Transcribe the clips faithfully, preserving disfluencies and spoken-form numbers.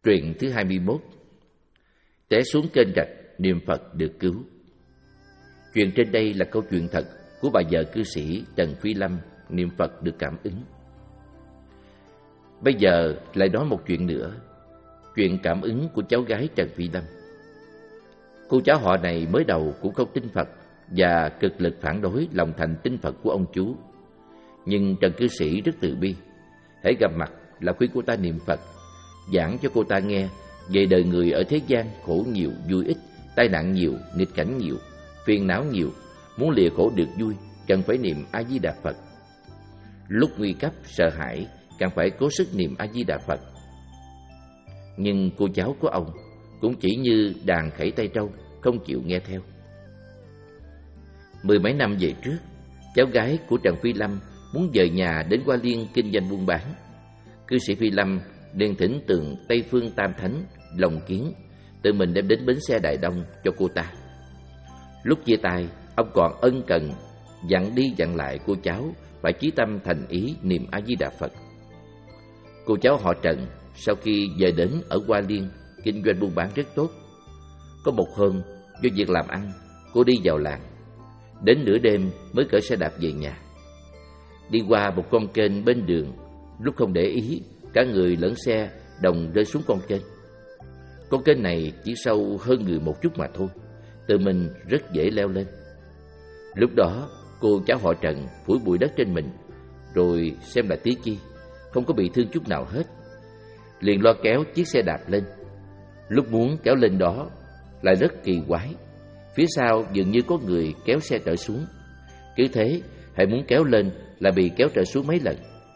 Truyện thứ hai mươi mốt. Té xuống kênh rạch, niệm Phật được cứu. Chuyện trên đây là câu chuyện thật của bà vợ cư sĩ Trần Phi Lâm niệm Phật được cảm ứng. Bây giờ lại nói một chuyện nữa, chuyện cảm ứng của cháu gái Trần Phi Lâm. Cô cháu họ này mới đầu cũng không tin Phật và cực lực phản đối lòng thành tin Phật của ông chú. Nhưng Trần cư sĩ rất từ bi, hễ gặp mặt là khuyên cô ta niệm Phật, giảng cho cô ta nghe về đời người ở thế gian khổ nhiều vui ít, tai nạn nhiều, nghịch cảnh nhiều, phiền não nhiều, muốn lìa khổ được vui cần phải niệm A Di Đà Phật. Lúc nguy cấp sợ hãi càng phải cố sức niệm A Di Đà Phật. Nhưng cô cháu của ông cũng chỉ như đàn khẩy tay trâu, không chịu nghe theo. Mười mấy năm về trước, cháu gái của Trần Phi Lâm muốn về nhà đến Hoa Liên kinh doanh buôn bán. Cư sĩ Phi Lâm liền thỉnh tượng Tây Phương Tam Thánh Lòng Kiến tự mình đem đến bến xe Đại Đông cho cô ta. Lúc chia tay, ông còn ân cần dặn đi dặn lại cô cháu phải chí tâm thành ý niệm A Di Đà Phật. Cô cháu họ Trần sau khi về đến ở Hoa Liên kinh doanh buôn bán rất tốt. Có một hôm do việc làm ăn, cô đi vào làng, đến nửa đêm mới cởi xe đạp về nhà. Đi qua một con kênh bên đường, lúc không để ý, cả người lẫn xe đồng rơi xuống con kênh. Con kênh này chỉ sâu hơn người một chút mà thôi, tự mình rất dễ leo lên. Lúc đó cô cháu họ Trần phủi bụi đất trên mình, rồi xem lại tí chi, không có bị thương chút nào hết, liền lo kéo chiếc xe đạp lên. Lúc muốn kéo lên đó lại rất kỳ quái, phía sau dường như có người kéo xe trở xuống. Cứ thế hãy muốn kéo lên là bị kéo trở xuống mấy lần.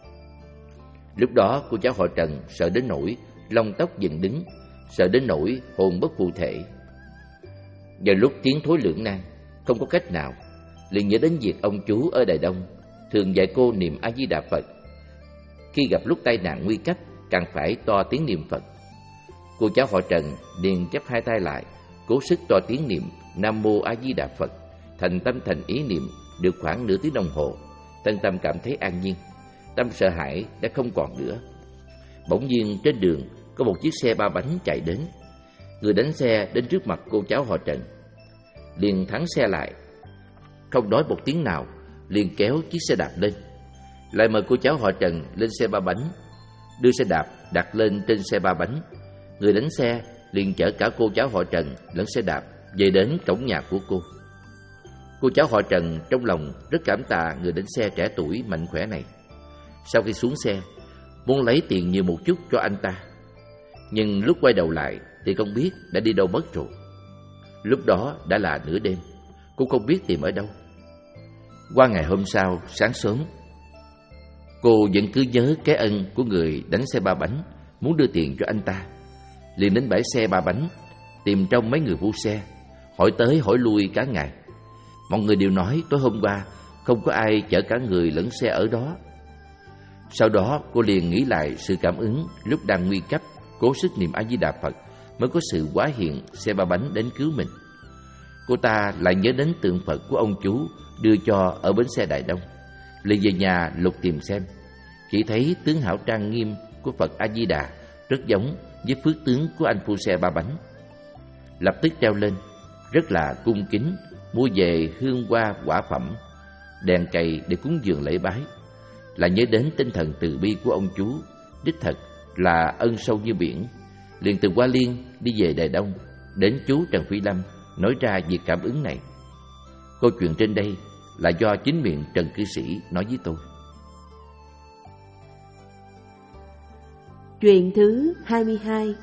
Lúc đó cô cháu họ Trần sợ đến nỗi lông tóc dựng đứng, sợ đến nỗi hồn bất phụ thể. Vào lúc tiến thối lưỡng nan, không có cách nào, liền nhớ đến việc ông chú ở Đài Đông thường dạy cô niệm A Di Đà Phật. Khi gặp lúc tai nạn nguy cấp, càng phải to tiếng niệm Phật. Cô cháu họ Trần liền chắp hai tay lại, cố sức to tiếng niệm Nam Mô A Di Đà Phật, thành tâm thành ý niệm được khoảng nửa tiếng đồng hồ. Tân tâm cảm thấy an nhiên, tâm sợ hãi đã không còn nữa. Bỗng nhiên trên đường có một chiếc xe ba bánh chạy đến. Người đánh xe đến trước mặt cô cháu họ Trần, liền thắng xe lại, không nói một tiếng nào, liền kéo chiếc xe đạp lên, lại mời cô cháu họ Trần lên xe ba bánh, đưa xe đạp đặt lên trên xe ba bánh. Người đánh xe liền chở cả cô cháu họ Trần lẫn xe đạp về đến cổng nhà của cô. Cô cháu họ Trần trong lòng rất cảm tạ người đánh xe trẻ tuổi mạnh khỏe này. Sau khi xuống xe, muốn lấy tiền nhiều một chút cho anh ta, nhưng lúc quay đầu lại thì không biết đã đi đâu mất rồi. Lúc đó đã là nửa đêm, cô không biết tìm ở đâu. Qua ngày hôm sau sáng sớm, cô vẫn cứ nhớ cái ân của người đánh xe ba bánh, muốn đưa tiền cho anh ta. Liền đến bãi xe ba bánh, tìm trong mấy người vu xe, hỏi tới hỏi lui cả ngày. Mọi người đều nói tối hôm qua không có ai chở cả người lẫn xe ở đó. Sau đó cô liền nghĩ lại sự cảm ứng lúc đang nguy cấp, cố sức niệm A Di Đà Phật mới có sự hóa hiện xe ba bánh đến cứu mình. Cô ta lại nhớ đến tượng Phật của ông chú đưa cho ở bến xe Đại Đông, liền về nhà lục tìm xem. Chỉ thấy tướng hảo trang nghiêm của Phật A Di Đà rất giống với phước tướng của anh phu xe ba bánh. Lập tức treo lên, rất là cung kính, mua về hương hoa quả phẩm, đèn cầy để cúng dường lễ bái. Là nhớ đến tinh thần từ bi của ông chú, đích thật là ân sâu như biển. Liền từ Hoa Liên đi về Đài Đông, đến chú Trần Phi Lâm nói ra việc cảm ứng này. Câu chuyện trên đây là do chính miệng Trần cư sĩ nói với tôi. Chuyện thứ hai mươi hai.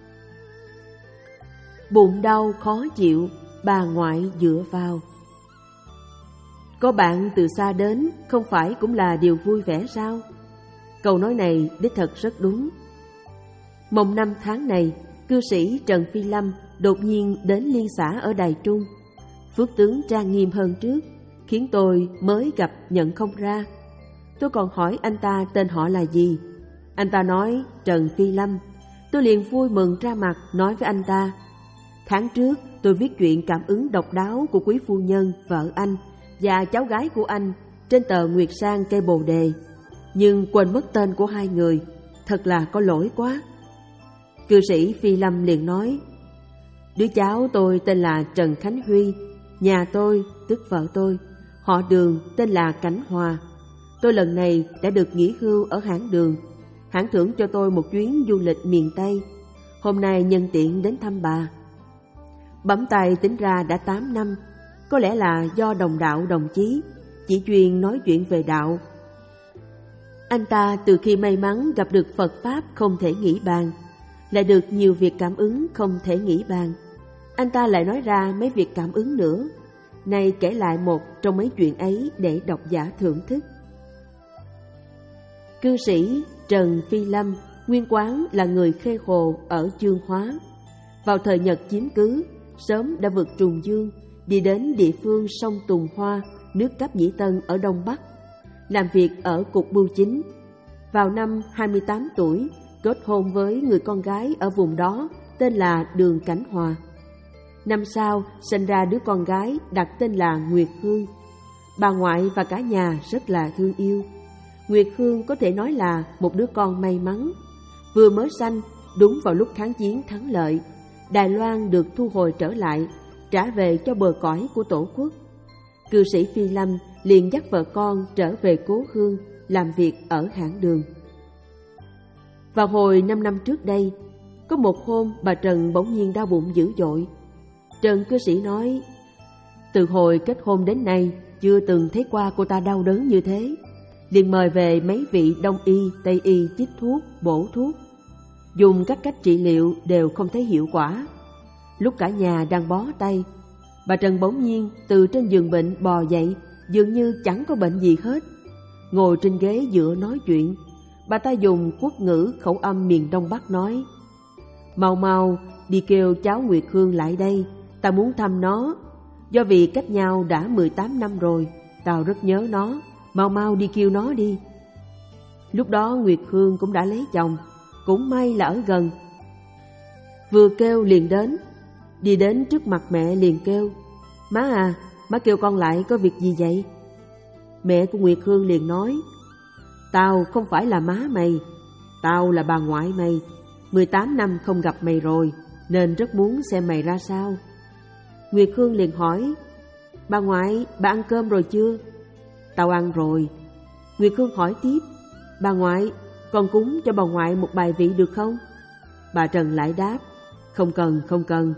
Bụng đau khó chịu, bà ngoại dựa vào. Có bạn từ xa đến, không phải cũng là điều vui vẻ sao? Câu nói này đích thật rất đúng. Mồng năm tháng này, cư sĩ Trần Phi Lâm đột nhiên đến liên xã ở Đài Trung. Phước tướng trang nghiêm hơn trước, khiến tôi mới gặp nhận không ra. Tôi còn hỏi anh ta tên họ là gì. Anh ta nói Trần Phi Lâm. Tôi liền vui mừng ra mặt nói với anh ta: tháng trước tôi viết chuyện cảm ứng độc đáo của quý phu nhân, vợ anh và cháu gái của anh trên tờ Nguyệt Sang cây bồ đề, nhưng quên mất tên của hai người, thật là có lỗi quá. Cư sĩ Phi Lâm liền nói: đứa cháu tôi tên là Trần Khánh Huy, nhà tôi, tức vợ tôi, họ Đường tên là Cảnh Hòa. Tôi lần này đã được nghỉ hưu ở hãng Đường, hãng thưởng cho tôi một chuyến du lịch miền Tây. Hôm nay nhân tiện đến thăm bà. Bấm tay tính ra đã tám năm, có lẽ là do đồng đạo đồng chí, chỉ chuyên nói chuyện về đạo. Anh ta từ khi may mắn gặp được Phật Pháp không thể nghĩ bàn, lại được nhiều việc cảm ứng không thể nghĩ bàn. Anh ta lại nói ra mấy việc cảm ứng nữa, nay kể lại một trong mấy chuyện ấy để độc giả thưởng thức. Cư sĩ Trần Phi Lâm nguyên quán là người Khê Hồ ở Chương Hóa. Vào thời Nhật chiếm cứ, sớm đã vượt trùng dương, đi đến địa phương sông Tùng Hoa, nước Cáp Nhĩ Tân ở Đông Bắc, làm việc ở Cục Bưu Chính. Vào năm hai mươi tám tuổi, kết hôn với người con gái ở vùng đó tên là Đường Cảnh Hòa. Năm sau, sinh ra đứa con gái đặt tên là Nguyệt Hương. Bà ngoại và cả nhà rất là thương yêu. Nguyệt Hương có thể nói là một đứa con may mắn. Vừa mới sanh, đúng vào lúc kháng chiến thắng lợi, Đài Loan được thu hồi trở lại, trả về cho bờ cõi của Tổ quốc. Cư sĩ Phi Lâm liền dắt vợ con trở về cố hương, làm việc ở hãng Đường. Vào hồi năm năm trước đây, có một hôm bà Trần bỗng nhiên đau bụng dữ dội. Trần cư sĩ nói: từ hồi kết hôn đến nay chưa từng thấy qua cô ta đau đớn như thế. Liền mời về mấy vị đông y, tây y chích thuốc, bổ thuốc. Dùng các cách trị liệu đều không thấy hiệu quả. Lúc cả nhà đang bó tay, bà Trần bỗng nhiên từ trên giường bệnh bò dậy, dường như chẳng có bệnh gì hết. Ngồi trên ghế dựa nói chuyện, bà ta dùng quốc ngữ khẩu âm miền Đông Bắc nói: mau mau đi kêu cháu Nguyệt Hương lại đây, ta muốn thăm nó. Do vì cách nhau đã mười tám năm rồi, tao rất nhớ nó, mau mau đi kêu nó đi. Lúc đó Nguyệt Hương cũng đã lấy chồng, cũng may là ở gần. Vừa kêu liền đến, đi đến trước mặt mẹ liền kêu: má à, má kêu con lại có việc gì vậy? Mẹ của Nguyệt Hương liền nói: tao không phải là má mày, tao là bà ngoại mày. Mười tám năm không gặp mày rồi, nên rất muốn xem mày ra sao. Nguyệt Hương liền hỏi: bà ngoại, bà ăn cơm rồi chưa? Tao ăn rồi. Nguyệt Hương hỏi tiếp: bà ngoại, con cúng cho bà ngoại một bài vị được không? Bà Trần lại đáp: không cần, không cần.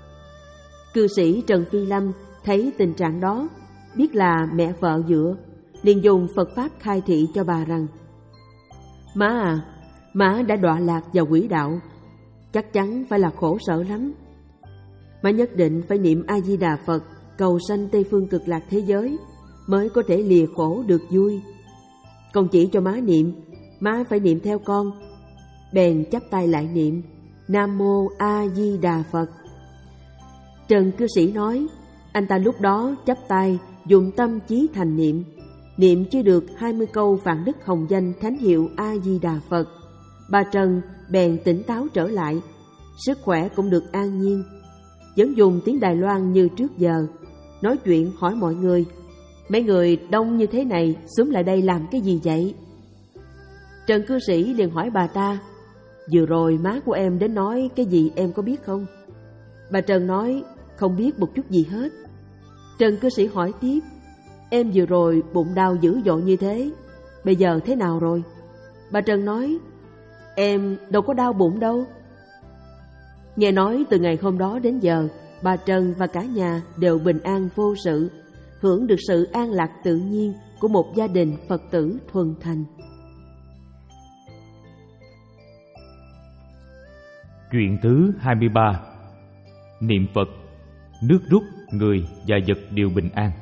Cư sĩ Trần Phi Lâm thấy tình trạng đó, biết là mẹ vợ dựa, liền dùng Phật Pháp khai thị cho bà rằng: má à, má đã đọa lạc vào quỹ đạo, chắc chắn phải là khổ sở lắm. Má nhất định phải niệm A-di-đà Phật, cầu sanh Tây Phương Cực Lạc thế giới, mới có thể lìa khổ được vui. Con chỉ cho má niệm, má phải niệm theo con. Bèn chắp tay lại niệm: Nam Mô A Di Đà Phật. Trần cư sĩ nói, anh ta lúc đó chắp tay dùng tâm chí thành niệm, niệm chưa được hai mươi câu vạn đức hồng danh thánh hiệu A Di Đà Phật. Bà Trần bèn tỉnh táo trở lại, sức khỏe cũng được an nhiên, vẫn dùng tiếng Đài Loan như trước giờ, nói chuyện hỏi mọi người: mấy người đông như thế này xuống lại đây làm cái gì vậy? Trần cư sĩ liền hỏi bà ta: vừa rồi má của em đến nói cái gì em có biết không? Bà Trần nói: không biết một chút gì hết. Trần cư sĩ hỏi tiếp: em vừa rồi bụng đau dữ dội như thế, bây giờ thế nào rồi? Bà Trần nói: em đâu có đau bụng đâu. Nghe nói từ ngày hôm đó đến giờ, bà Trần và cả nhà đều bình an vô sự, hưởng được sự an lạc tự nhiên của một gia đình Phật tử thuần thành. Chuyện thứ hai mươi ba. Niệm Phật, nước rút, người và vật đều bình an.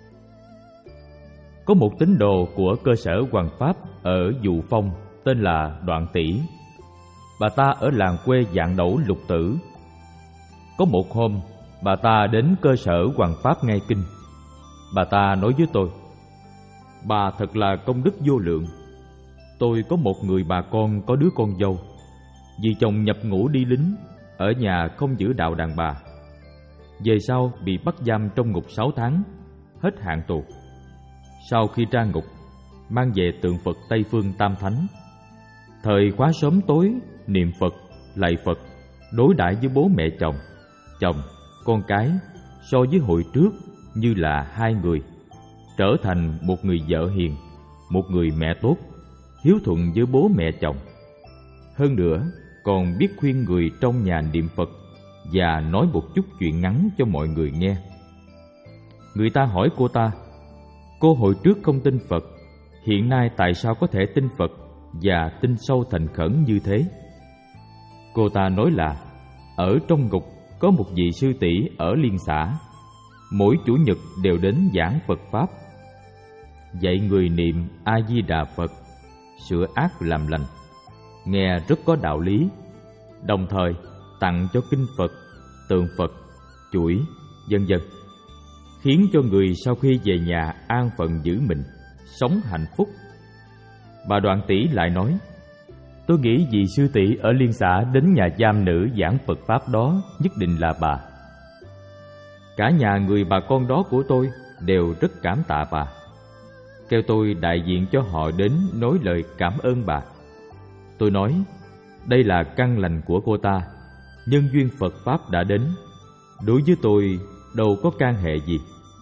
Có một tín đồ của cơ sở Hoằng Pháp ở Dụ Phong tên là Đoạn Tỷ. Bà ta ở làng quê Vạn Đẩu Lục Tử. Có một hôm, bà ta đến cơ sở Hoằng Pháp nghe kinh. Bà ta nói với tôi: bà thật là công đức vô lượng. Tôi có một người bà con có đứa con dâu, vì chồng nhập ngũ đi lính, ở nhà không giữ đạo đàn bà. Về sau bị bắt giam trong ngục sáu tháng, hết hạn tù. Sau khi ra ngục, mang về tượng Phật Tây Phương Tam Thánh. Thời khóa sớm tối, niệm Phật, lạy Phật, đối đãi với bố mẹ chồng, chồng, con cái so với hồi trước như là hai người, trở thành một người vợ hiền, một người mẹ tốt, hiếu thuận với bố mẹ chồng. Hơn nữa, còn biết khuyên người trong nhà niệm Phật và nói một chút chuyện ngắn cho mọi người nghe. Người ta hỏi cô ta, cô hồi trước không tin Phật, hiện nay tại sao có thể tin Phật và tin sâu thành khẩn như thế? Cô ta nói là ở trong ngục có một vị sư tỷ ở Liên xã, mỗi chủ nhật đều đến giảng Phật Pháp, dạy người niệm A-di-đà Phật, sửa ác làm lành, nghe rất có đạo lý, đồng thời tặng cho kinh Phật, tượng Phật, chuỗi, vân vân, khiến cho người sau khi về nhà an phận giữ mình, sống hạnh phúc. Bà Đoạn Tỷ lại nói, tôi nghĩ vị sư tỷ ở Liên xã đến nhà giam nữ giảng Phật Pháp đó nhất định là bà. Cả nhà người bà con đó của tôi đều rất cảm tạ bà, kêu tôi đại diện cho họ đến nói lời cảm ơn bà. Tôi nói, đây là căn lành của cô ta, nhân duyên Phật Pháp đã đến, đối với tôi đâu có can hệ gì.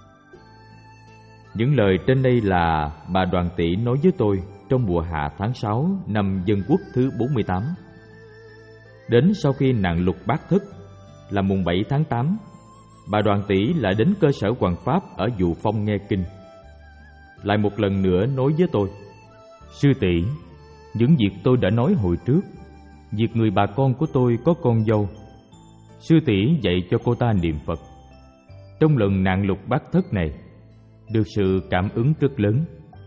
Những lời trên đây là bà Đoàn Tỷ nói với tôi trong mùa hạ tháng sáu năm Dân Quốc thứ bốn mươi tám. Đến sau khi nạn lục bát thức là mùng bảy tháng tám, bà Đoàn Tỷ lại đến cơ sở Hoằng Pháp ở Dụ Phong nghe kinh. Lại một lần nữa nói với tôi, sư tỷ, những việc tôi đã nói hồi trước, việc người bà con của tôi có con dâu, sư tỷ dạy cho cô ta niệm Phật. Trong lần nạn lục bát thức này, được sự cảm ứng rất lớn.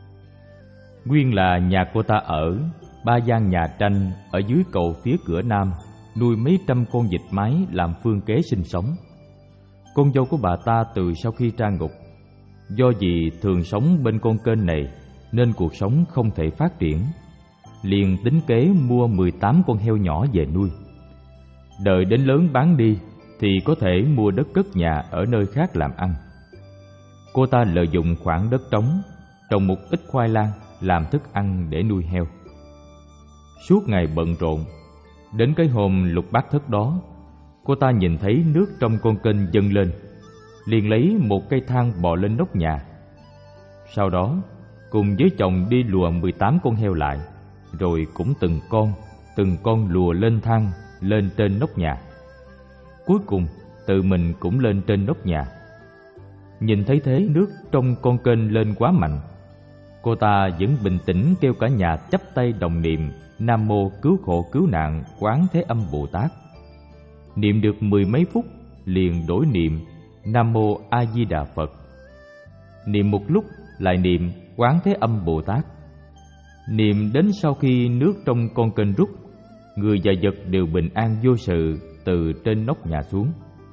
Nguyên là nhà cô ta ở ba gian nhà tranh ở dưới cầu phía cửa nam, nuôi mấy trăm con vịt mái làm phương kế sinh sống. Con dâu của bà ta từ sau khi ra ngục, do vì thường sống bên con kênh này nên cuộc sống không thể phát triển, liền tính kế mua mười tám con heo nhỏ về nuôi. Đợi đến lớn bán đi thì có thể mua đất cất nhà ở nơi khác làm ăn. Cô ta lợi dụng khoảng đất trống, trồng một ít khoai lang làm thức ăn để nuôi heo. Suốt ngày bận rộn, đến cái hôm lục bát thức đó, cô ta nhìn thấy nước trong con kênh dâng lên, liền lấy một cây thang bò lên nóc nhà. Sau đó, cùng với chồng đi lùa mười tám con heo lại, rồi cũng từng con, từng con lùa lên thang, lên trên nóc nhà. Cuối cùng, tự mình cũng lên trên nóc nhà. Nhìn thấy thế nước trong con kênh lên quá mạnh, cô ta vẫn bình tĩnh kêu cả nhà chắp tay đồng niệm Nam Mô Cứu Khổ Cứu Nạn Quán Thế Âm Bồ Tát. Niệm được mười mấy phút, liền đổi niệm Nam Mô A Di Đà Phật. Niệm một lúc lại niệm Quán Thế Âm Bồ Tát. Niệm đến sau khi nước trong con kênh rút, người và vật đều bình an vô sự từ trên nóc nhà xuống.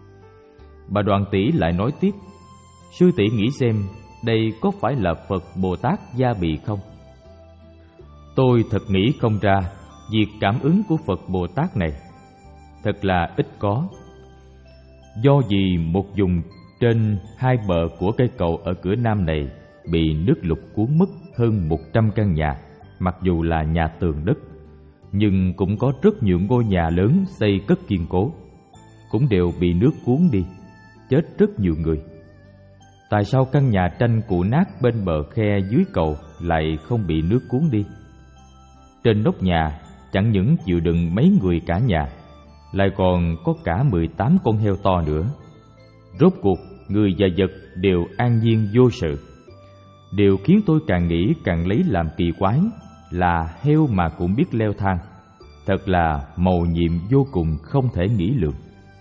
Bà Đoàn Tỷ lại nói tiếp, sư tỷ nghĩ xem đây có phải là Phật Bồ Tát gia bị không? Tôi thật nghĩ không ra việc cảm ứng của Phật Bồ Tát này, thật là ít có. Do vì một vùng trên hai bờ của cây cầu ở cửa nam này bị nước lụt cuốn mất hơn một trăm căn nhà, mặc dù là nhà tường đất, nhưng cũng có rất nhiều ngôi nhà lớn xây cất kiên cố, cũng đều bị nước cuốn đi, chết rất nhiều người. Tại sao căn nhà tranh cũ nát bên bờ khe dưới cầu lại không bị nước cuốn đi? Trên nóc nhà chẳng những chịu đựng mấy người cả nhà, lại còn có cả mười tám con heo to nữa. Rốt cuộc người và vật đều an nhiên vô sự. Điều khiến tôi càng nghĩ càng lấy làm kỳ quái là heo mà cũng biết leo thang, thật là mầu nhiệm vô cùng không thể nghĩ lượng.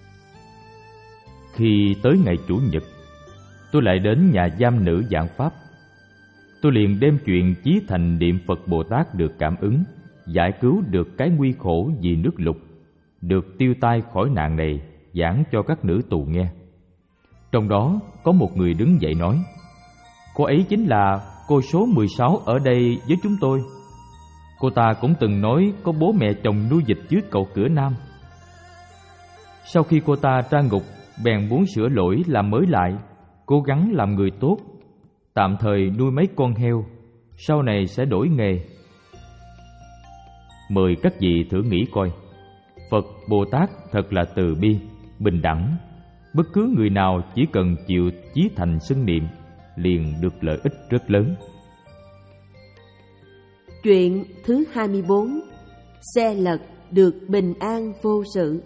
Khi tới ngày Chủ nhật, tôi lại đến nhà giam nữ giảng Pháp. Tôi liền đem chuyện chí thành niệm Phật Bồ Tát được cảm ứng, giải cứu được cái nguy khổ vì nước lụt, được tiêu tai khỏi nạn này, giảng cho các nữ tù nghe. Trong đó có một người đứng dậy nói, cô ấy chính là cô số mười sáu ở đây với chúng tôi. Cô ta cũng từng nói có bố mẹ chồng nuôi vịt dưới cầu cửa nam. Sau khi cô ta ra ngục, bèn muốn sửa lỗi làm mới lại, cố gắng làm người tốt, tạm thời nuôi mấy con heo, sau này sẽ đổi nghề. Mời các vị thử nghĩ coi, Phật Bồ Tát thật là từ bi, bình đẳng. Bất cứ người nào chỉ cần chịu chí thành xưng niệm liền được lợi ích rất lớn. Chuyện thứ hai mươi bốn. Xe lật được bình an vô sự.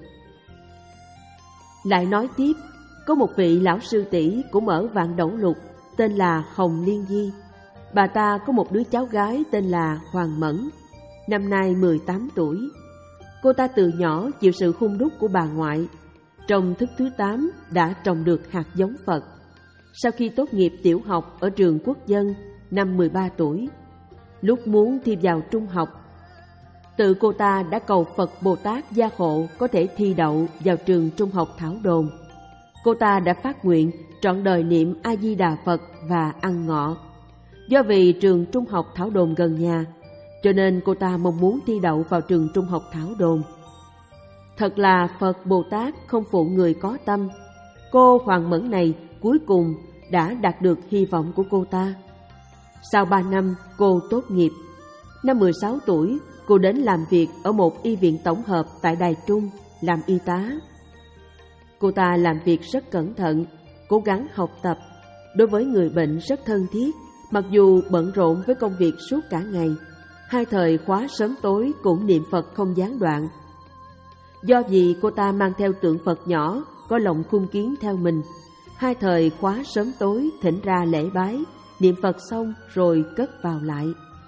Lại nói tiếp, có một vị lão sư tỷ cũng ở Vạn Đẩu Lục, tên là Hồng Liên Di. Bà ta có một đứa cháu gái tên là Hoàng Mẫn, năm nay mười tám tuổi. Cô ta từ nhỏ chịu sự hung đúc của bà ngoại. Trong thức thứ tám đã trồng được hạt giống Phật. Sau khi tốt nghiệp tiểu học ở trường quốc dân năm mười ba tuổi, lúc muốn thi vào trung học, tự cô ta đã cầu Phật Bồ Tát gia hộ có thể thi đậu vào trường trung học Thảo Đồn. Cô ta đã phát nguyện trọn đời niệm A Di Đà Phật và ăn ngọ. Do vì trường trung học Thảo Đồn gần nhà, cho nên cô ta mong muốn thi đậu vào trường trung học Thảo Đồn. Thật là Phật Bồ Tát không phụ người có tâm. Cô Hoàng Mẫn này cuối cùng đã đạt được hy vọng của cô ta. Sau ba năm cô tốt nghiệp. Năm mười sáu tuổi, cô đến làm việc ở một y viện tổng hợp tại Đài Trung làm y tá. Cô ta làm việc rất cẩn thận, cố gắng học tập, đối với người bệnh rất thân thiết, mặc dù bận rộn với công việc suốt cả ngày. Hai thời khóa sớm tối cũng niệm Phật không gián đoạn. Do vì cô ta mang theo tượng Phật nhỏ có lồng khung kiến theo mình, hai thời khóa sớm tối thỉnh ra lễ bái, niệm Phật xong rồi cất vào lại.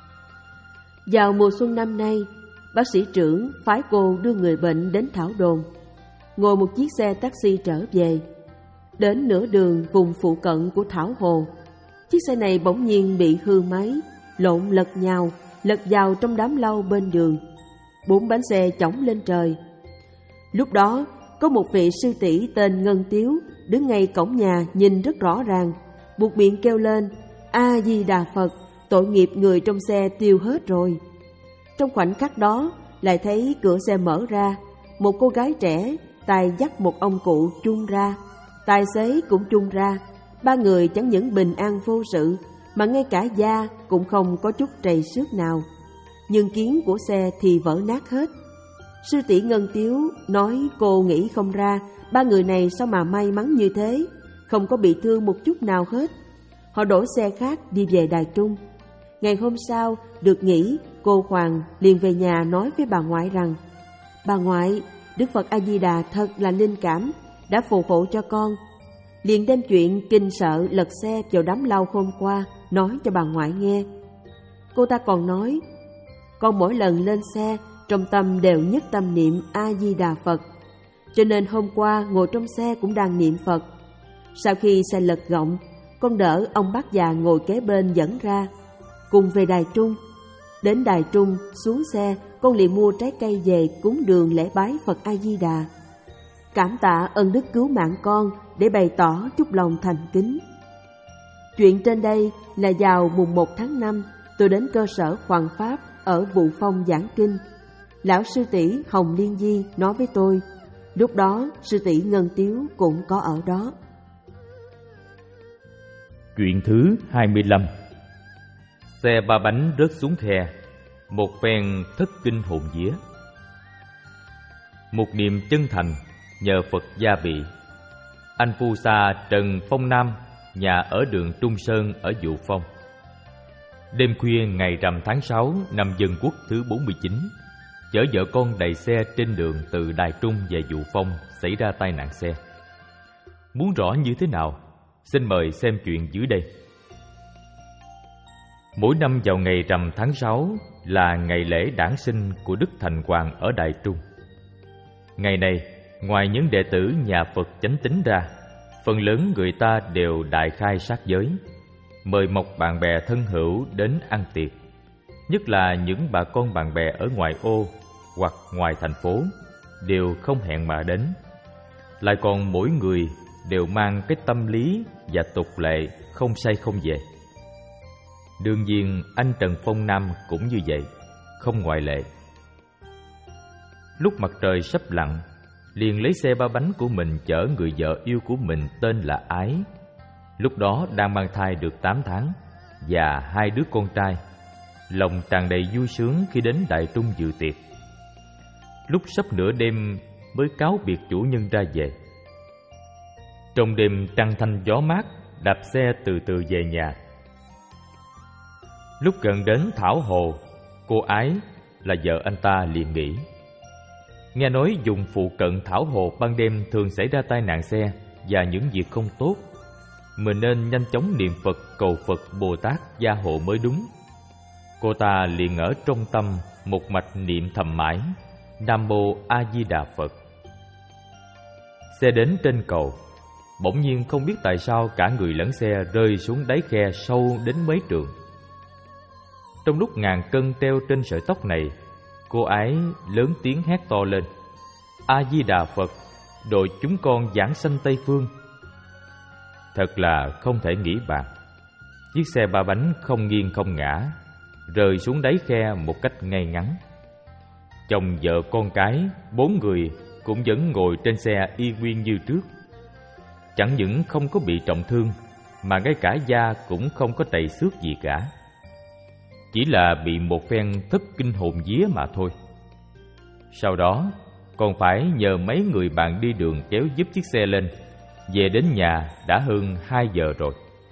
Vào mùa xuân năm nay, bác sĩ trưởng phái cô đưa người bệnh đến Thảo Đồn, ngồi một chiếc xe taxi trở về. Đến nửa đường vùng phụ cận của Thảo Hồ, chiếc xe này bỗng nhiên bị hư máy, lộn lật nhào, lật vào trong đám lau bên đường. Bốn bánh xe chổng lên trời. Lúc đó, có một vị sư tỷ tên Ngân Tiếu đứng ngay cổng nhà nhìn rất rõ ràng, buột miệng kêu lên: A Di Đà Phật, tội nghiệp người trong xe tiêu hết rồi. Trong khoảnh khắc đó, lại thấy cửa xe mở ra, một cô gái trẻ tay dắt một ông cụ chung ra, tài xế cũng chung ra. Ba người chẳng những bình an vô sự, mà ngay cả da cũng không có chút trầy xước nào, nhưng kiến của xe thì vỡ nát hết. Sư tỷ Ngân Tiếu nói cô nghĩ không ra ba người này sao mà may mắn như thế, không có bị thương một chút nào hết. Họ đổi xe khác đi về Đài Trung. Ngày hôm sau được nghỉ, cô Hoàng liền về nhà nói với bà ngoại rằng: Bà ngoại, Đức Phật A Di Đà thật là linh cảm, đã phù hộ cho con. Liền đem chuyện kinh sợ lật xe vào đám lau hôm qua nói cho bà ngoại nghe. Cô ta còn nói: Con mỗi lần lên xe trong tâm đều nhất tâm niệm A Di Đà Phật, cho nên hôm qua ngồi trong xe cũng đang niệm Phật. Sau khi xe lật gọng, con đỡ ông bác già ngồi kế bên dẫn ra, cùng về Đài Trung. Đến Đài Trung xuống xe, con liền mua trái cây về cúng đường lễ bái Phật A Di Đà, cảm tạ ân đức cứu mạng con để bày tỏ chút lòng thành kính. Chuyện trên đây là vào mùng một tháng năm, tôi đến cơ sở Hoàng Pháp ở Vụ Phong giảng kinh. Lão sư tỷ Hồng Liên Di nói với tôi, lúc đó sư tỷ Ngân Tiếu cũng có ở đó. Chuyện thứ hai mươi lăm. Xe ba bánh rớt xuống khe, một phen thất kinh hồn vía. Một niềm chân thành nhờ Phật gia bị, anh phu xa Trần Phong Nam, nhà ở đường Trung Sơn ở Vụ Phong. Đêm khuya ngày rằm tháng sáu năm Dân Quốc thứ bốn mươi chín, chở vợ con đầy xe trên đường từ Đài Trung về Vụ Phong xảy ra tai nạn xe. Muốn rõ như thế nào, xin mời xem chuyện dưới đây. Mỗi năm vào ngày rằm tháng sáu là ngày lễ đản sinh của Đức Thành Hoàng ở Đài Trung. Ngày này, ngoài những đệ tử nhà Phật chánh tín ra, phần lớn người ta đều đại khai sát giới, mời mọc bạn bè thân hữu đến ăn tiệc, nhất là những bà con bạn bè ở ngoài ô hoặc ngoài thành phố đều không hẹn mà đến. Lại còn mỗi người đều mang cái tâm lý và tục lệ không say không về. Đương nhiên anh Trần Phong Nam cũng như vậy, không ngoại lệ. Lúc mặt trời sắp lặn, liền lấy xe ba bánh của mình chở người vợ yêu của mình tên là Ái, lúc đó đang mang thai được tám tháng, và hai đứa con trai, lòng tràn đầy vui sướng khi đến Đại Trung dự tiệc. lúc sắp nửa đêm mới cáo biệt chủ nhân ra về. Trong đêm trăng thanh gió mát, đạp xe từ từ về nhà. Lúc gần đến Thảo Hồ, cô Ái là vợ anh ta liền nghĩ. Nghe nói vùng phụ cận Thảo Hồ ban đêm thường xảy ra tai nạn xe và những việc không tốt. Mình nên nhanh chóng niệm Phật cầu Phật Bồ Tát gia hộ mới đúng. Cô ta liền ở trong tâm một mạch niệm thầm mãi Nam Mô A Di Đà Phật. Xe đến trên cầu, bỗng nhiên không biết tại sao cả người lẫn xe rơi xuống đáy khe sâu đến mấy trượng. Trong lúc ngàn cân treo trên sợi tóc này, cô Ái lớn tiếng hét to lên: A Di Đà Phật, độ chúng con giảng sanh Tây Phương. Thật là không thể nghĩ bàn. Chiếc xe ba bánh không nghiêng không ngã, rơi xuống đáy khe một cách ngay ngắn. Chồng vợ con cái, bốn người cũng vẫn ngồi trên xe y nguyên như trước. Chẳng những không có bị trọng thương, mà ngay cả da cũng không có trầy xước gì cả. Chỉ là bị một phen thất kinh hồn vía mà thôi. Sau đó còn phải nhờ mấy người bạn đi đường kéo giúp chiếc xe lên. Về đến nhà đã hơn hai giờ rồi.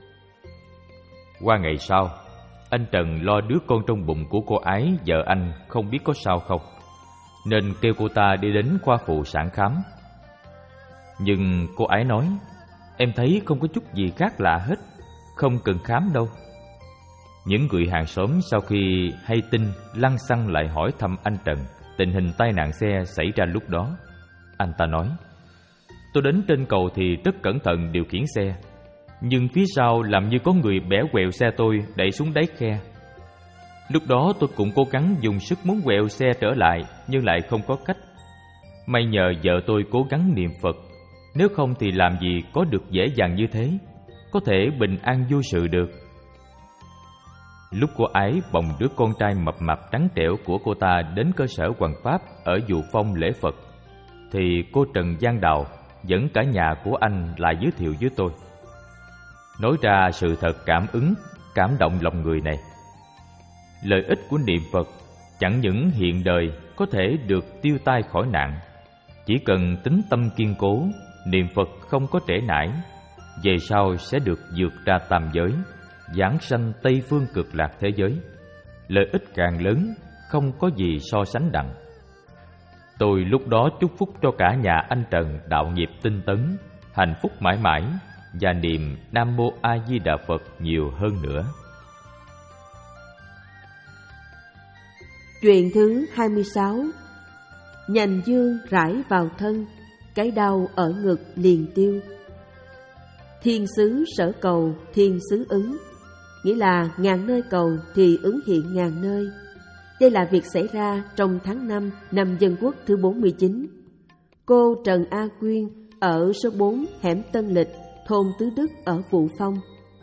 Qua ngày sau, anh Trần lo đứa con trong bụng của cô Ái, vợ anh không biết có sao không, nên kêu cô ta đi đến khoa phụ sản khám. Nhưng cô Ái nói: Em thấy không có chút gì khác lạ hết, không cần khám đâu. Những người hàng xóm sau khi hay tin lăng xăng lại hỏi thăm anh Trần tình hình tai nạn xe xảy ra lúc đó. Anh ta nói: Tôi đến trên cầu thì rất cẩn thận điều khiển xe, nhưng phía sau làm như có người bẻ quẹo xe tôi đẩy xuống đáy khe. Lúc đó tôi cũng cố gắng dùng sức muốn quẹo xe trở lại, nhưng lại không có cách. May nhờ vợ tôi cố gắng niệm Phật, nếu không thì làm gì có được dễ dàng như thế, có thể bình an vô sự được. Lúc cô Ái bồng đứa con trai mập mạp trắng trẻo của cô ta đến cơ sở Hoằng Pháp ở Dụ Phong lễ Phật, thì cô Trần Giang Đào dẫn cả nhà của anh lại giới thiệu với tôi, nói ra sự thật cảm ứng, cảm động lòng người này. Lợi ích của niệm Phật chẳng những hiện đời có thể được tiêu tai khỏi nạn, chỉ cần tính tâm kiên cố, niệm Phật không có trễ nải, về sau sẽ được vượt ra tam giới, giảng sanh Tây Phương cực lạc thế giới. Lợi ích càng lớn, không có gì so sánh đặng. Tôi lúc đó chúc phúc cho cả nhà anh Trần đạo nghiệp tinh tấn, hạnh phúc mãi mãi, và niệm Nam Mô A Di Đà Phật nhiều hơn nữa. Truyện thứ hai mươi sáu. Nhành dương rải vào thân, cái đau ở ngực liền tiêu. Thiên xứ sở cầu, thiên xứ ứng, nghĩa là ngàn nơi cầu thì ứng hiện ngàn nơi. Đây là việc xảy ra trong tháng năm năm Dân Quốc thứ bốn mươi chín. Cô Trần A Quyên ở số bốn hẻm Tân Lịch, thôn Tứ Đức ở Vụ Phong.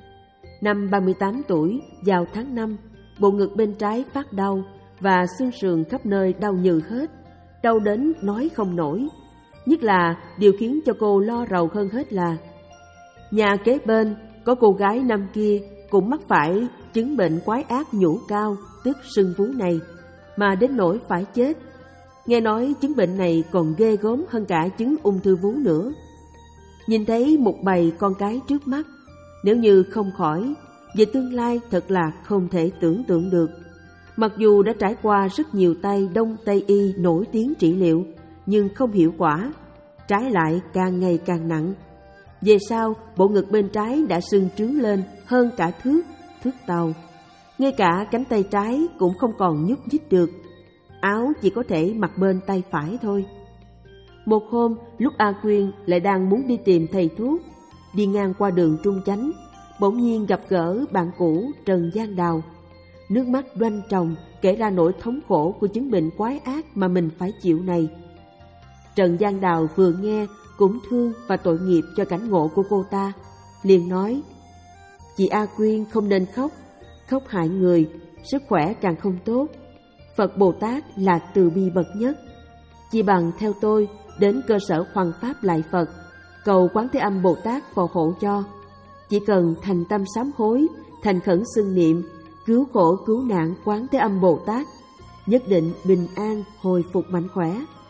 Năm ba mươi tám tuổi, vào tháng năm, bộ ngực bên trái phát đau và xương sườn khắp nơi đau nhừ hết, đau đến nói không nổi. Nhất là điều khiến cho cô lo rầu hơn hết là nhà kế bên có cô gái năm kia cũng mắc phải chứng bệnh quái ác nhũ cao, tức sưng vú này, mà đến nỗi phải chết. Nghe nói chứng bệnh này còn ghê gớm hơn cả chứng ung thư vú nữa. Nhìn thấy một bầy con cái trước mắt, nếu như không khỏi, về tương lai thật là không thể tưởng tượng được. Mặc dù đã trải qua rất nhiều tay Đông Tây y nổi tiếng trị liệu, nhưng không hiệu quả, trái lại càng ngày càng nặng. Về sau, bộ ngực bên trái đã sưng trướng lên hơn cả thước, thước tàu. Ngay cả cánh tay trái cũng không còn nhúc nhích được, áo chỉ có thể mặc bên tay phải thôi. Một hôm, lúc A Quyên lại đang muốn đi tìm thầy thuốc, đi ngang qua đường Trung Chánh, bỗng nhiên gặp gỡ bạn cũ Trần Giang Đào. Nước mắt đoanh tròng kể ra nỗi thống khổ của chứng bệnh quái ác mà mình phải chịu này. Trần Giang Đào vừa nghe cũng thương và tội nghiệp cho cảnh ngộ của cô ta, liền nói: Chị A Quyên không nên khóc, khóc hại người, sức khỏe càng không tốt. Phật Bồ Tát là từ bi bậc nhất. Chị bằng theo tôi đến cơ sở Hoằng Pháp lại Phật, cầu Quán Thế Âm Bồ Tát phò hộ cho. Chỉ cần thành tâm sám hối, thành khẩn xưng niệm, cứu khổ cứu nạn Quán Thế Âm Bồ Tát, nhất định bình an, hồi phục mạnh khỏe.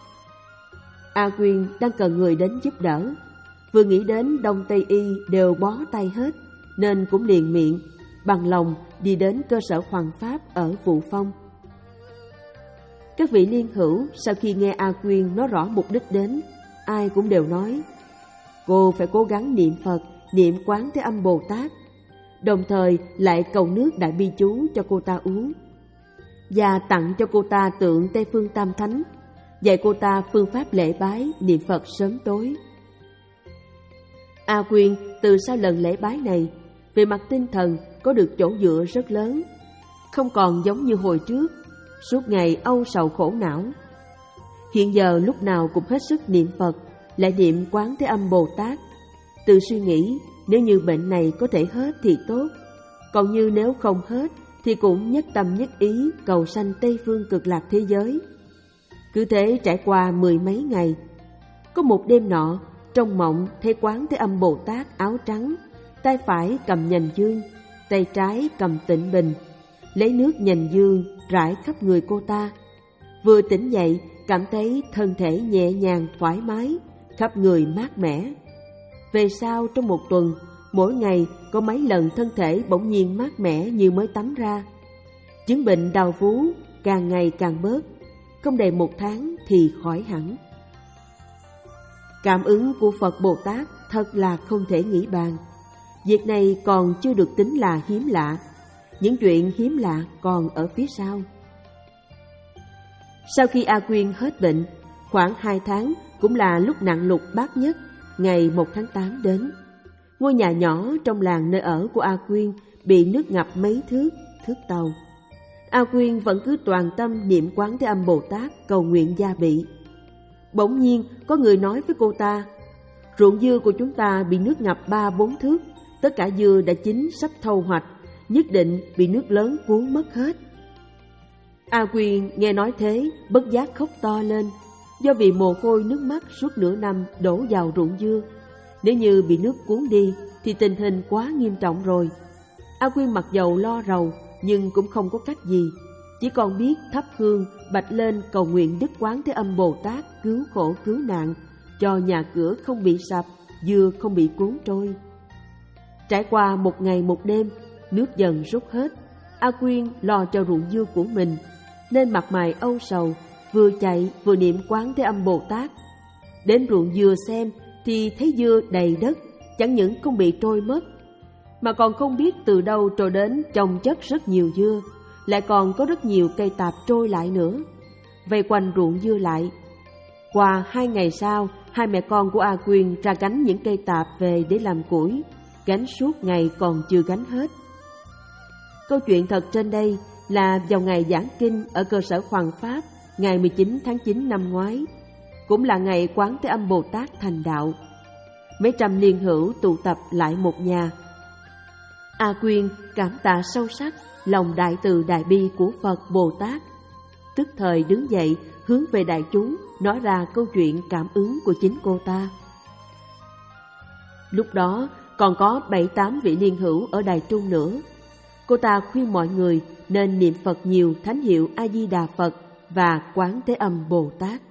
A Quyên đang cần người đến giúp đỡ. Vừa nghĩ đến Đông Tây Y đều bó tay hết, nên cũng liền miệng, bằng lòng đi đến cơ sở Hoằng Pháp ở Vụ Phong. Các vị liên hữu sau khi nghe A Quyên nói rõ mục đích đến, ai cũng đều nói: cô phải cố gắng niệm Phật, niệm Quán Thế Âm Bồ Tát, đồng thời lại cầu nước Đại Bi chú cho cô ta uống, và tặng cho cô ta tượng Tây Phương Tam Thánh, dạy cô ta phương pháp lễ bái niệm Phật sớm tối. A Quyên từ sau lần lễ bái này, về mặt tinh thần có được chỗ dựa rất lớn, không còn giống như hồi trước suốt ngày âu sầu khổ não. Hiện giờ lúc nào cũng hết sức niệm Phật, lại niệm Quán Thế Âm Bồ Tát, tự suy nghĩ nếu như bệnh này có thể hết thì tốt, còn như nếu không hết thì cũng nhất tâm nhất ý cầu sanh Tây Phương Cực Lạc thế giới. Cứ thế trải qua mười mấy ngày. Có một đêm nọ, trong mộng thấy Quán Thế Âm Bồ Tát áo trắng, tay phải cầm nhành dương, tay trái cầm tịnh bình, lấy nước nhành dương rải khắp người cô ta. Vừa tỉnh dậy, cảm thấy thân thể nhẹ nhàng thoải mái, khắp người mát mẻ. Về sau trong một tuần, mỗi ngày có mấy lần thân thể bỗng nhiên mát mẻ như mới tắm ra. Chứng bệnh đau vú càng ngày càng bớt, không đầy một tháng thì khỏi hẳn. Cảm ứng của Phật Bồ Tát thật là không thể nghĩ bàn. Việc này còn chưa được tính là hiếm lạ, những chuyện hiếm lạ còn ở phía sau. Sau khi A Quyên hết bệnh, khoảng hai tháng cũng là lúc nặng lục bát nhất, ngày một tháng tám đến. Ngôi nhà nhỏ trong làng nơi ở của A Quyên bị nước ngập mấy thước, thước tàu. A Quyên vẫn cứ toàn tâm niệm Quán Thế Âm Bồ Tát cầu nguyện gia bị. Bỗng nhiên có người nói với cô ta: ruộng dưa của chúng ta bị nước ngập ba bốn thước, tất cả dưa đã chín sắp thâu hoạch, nhất định bị nước lớn cuốn mất hết. A Quyên nghe nói thế, bất giác khóc to lên, do vì mồ hôi nước mắt suốt nửa năm đổ vào ruộng dưa. Nếu như bị nước cuốn đi thì tình hình quá nghiêm trọng rồi. A Quyên mặc dầu lo rầu nhưng cũng không có cách gì, chỉ còn biết thắp hương bạch lên cầu nguyện Đức Quán Thế Âm Bồ Tát cứu khổ cứu nạn, cho nhà cửa không bị sập, dưa không bị cuốn trôi. Trải qua một ngày một đêm, nước dần rút hết. A Quyên lo cho ruộng dưa của mình, nên mặt mày âu sầu, vừa chạy vừa niệm Quán Thế Âm Bồ Tát. Đến ruộng dưa xem thì thấy dưa đầy đất, chẳng những không bị trôi mất, mà còn không biết từ đâu trôi đến chồng chất rất nhiều dưa, lại còn có rất nhiều cây tạp trôi lại nữa, vây quanh ruộng dưa lại. Qua hai ngày sau, hai mẹ con của A Quyên ra gánh những cây tạp về để làm củi, gánh suốt ngày còn chưa gánh hết. Câu chuyện thật trên đây là vào ngày giảng kinh ở cơ sở Hoằng Pháp ngày mười chín tháng chín năm ngoái, cũng là ngày Quán Thế Âm Bồ Tát thành đạo. Mấy trăm liên hữu tụ tập lại một nhà. A Quyên cảm tạ sâu sắc lòng đại từ đại bi của Phật Bồ Tát, tức thời đứng dậy hướng về đại chúng nói ra câu chuyện cảm ứng của chính cô ta. Lúc đó còn có bảy tám vị liên hữu ở Đài Trung nữa. Cô ta khuyên mọi người nên niệm Phật nhiều thánh hiệu A Di Đà Phật và Quán Thế Âm Bồ Tát.